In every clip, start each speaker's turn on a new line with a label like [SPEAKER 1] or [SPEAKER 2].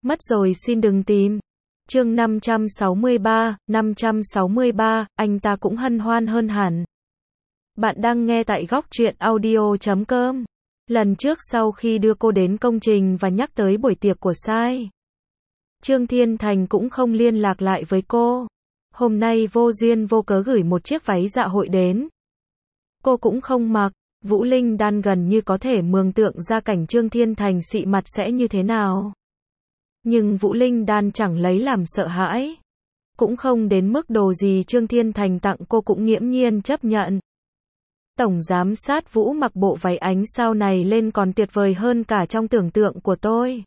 [SPEAKER 1] Mất rồi xin đừng tìm. Chương 563, anh ta cũng hân hoan hơn hẳn. Bạn đang nghe tại góc truyện audio.com. Lần trước sau khi đưa cô đến công trình và nhắc tới buổi tiệc của Sai, Trương Thiên Thành cũng không liên lạc lại với cô. Hôm nay vô duyên vô cớ gửi một chiếc váy dạ hội đến. Cô cũng không mặc. Vũ Linh Đan gần như có thể mường tượng ra cảnh Trương Thiên Thành xị mặt sẽ như thế nào. Nhưng Vũ Linh Đan chẳng lấy làm sợ hãi. Cũng không đến mức đồ gì Trương Thiên Thành tặng cô cũng nghiễm nhiên chấp nhận. Tổng giám sát Vũ mặc bộ váy ánh sao này lên còn tuyệt vời hơn cả trong tưởng tượng của tôi.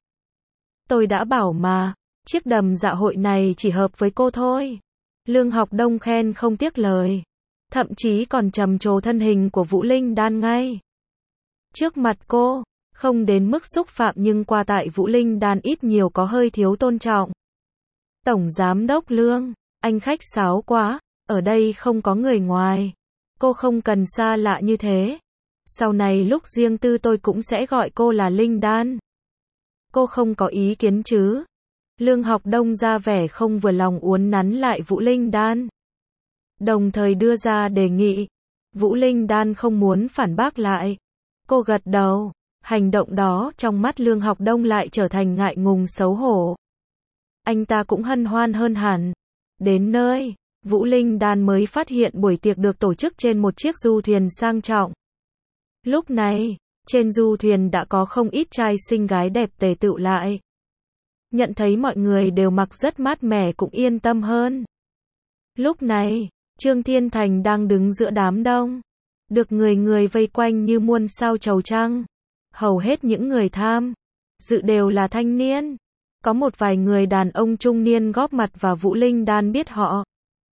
[SPEAKER 1] Tôi đã bảo mà, chiếc đầm dạ hội này chỉ hợp với cô thôi. Lương Học Đông khen không tiếc lời. Thậm chí còn trầm trồ thân hình của Vũ Linh Đan ngay trước mặt cô. Không đến mức xúc phạm nhưng qua tại Vũ Linh Đan ít nhiều có hơi thiếu tôn trọng. Tổng giám đốc Lương, anh khách sáo quá, ở đây không có người ngoài. Cô không cần xa lạ như thế. Sau này lúc riêng tư tôi cũng sẽ gọi cô là Linh Đan. Cô không có ý kiến chứ? Lương Học Đông ra vẻ không vừa lòng uốn nắn lại Vũ Linh Đan, đồng thời đưa ra đề nghị. Vũ Linh Đan không muốn phản bác lại. Cô gật đầu. Hành động đó trong mắt Lương Học Đông lại trở thành ngại ngùng xấu hổ. Anh ta cũng hân hoan hơn hẳn. Đến nơi, Vũ Linh Đan mới phát hiện buổi tiệc được tổ chức trên một chiếc du thuyền sang trọng. Lúc này, trên du thuyền đã có không ít trai xinh gái đẹp tề tựu lại. Nhận thấy mọi người đều mặc rất mát mẻ cũng yên tâm hơn. Lúc này, Trương Thiên Thành đang đứng giữa đám đông, được người người vây quanh như muôn sao chầu trăng. Hầu hết những người tham dự đều là thanh niên. Có một vài người đàn ông trung niên góp mặt và Vũ Linh Đan biết họ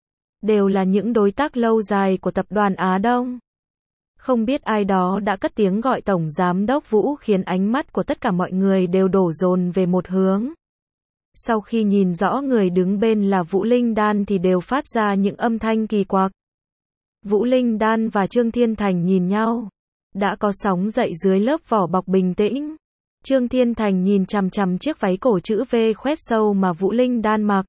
[SPEAKER 1] đều là những đối tác lâu dài của tập đoàn Á Đông. Không biết ai đó đã cất tiếng gọi Tổng Giám đốc Vũ khiến ánh mắt của tất cả mọi người đều đổ dồn về một hướng. Sau khi nhìn rõ người đứng bên là Vũ Linh Đan thì đều phát ra những âm thanh kỳ quặc. Vũ Linh Đan và Trương Thiên Thành nhìn nhau. Đã có sóng dậy dưới lớp vỏ bọc bình tĩnh. Trương Thiên Thành nhìn chằm chằm chiếc váy cổ chữ V khoét sâu mà Vũ Linh Đan mặc.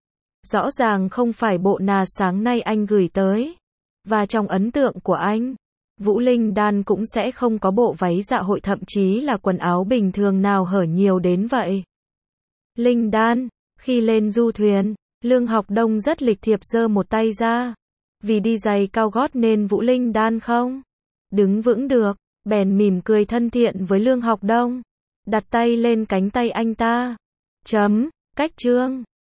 [SPEAKER 1] Rõ ràng không phải bộ nà sáng nay anh gửi tới. Và trong ấn tượng của anh, Vũ Linh Đan cũng sẽ không có bộ váy dạ hội thậm chí là quần áo bình thường nào hở nhiều đến vậy. Linh Đan, khi lên du thuyền, Lương Học Đông rất lịch thiệp giơ một tay ra. Vì đi giày cao gót nên Vũ Linh Đan không đứng vững được, bèn mỉm cười thân thiện với Lương Học Đông, đặt tay lên cánh tay anh ta. Cách Trương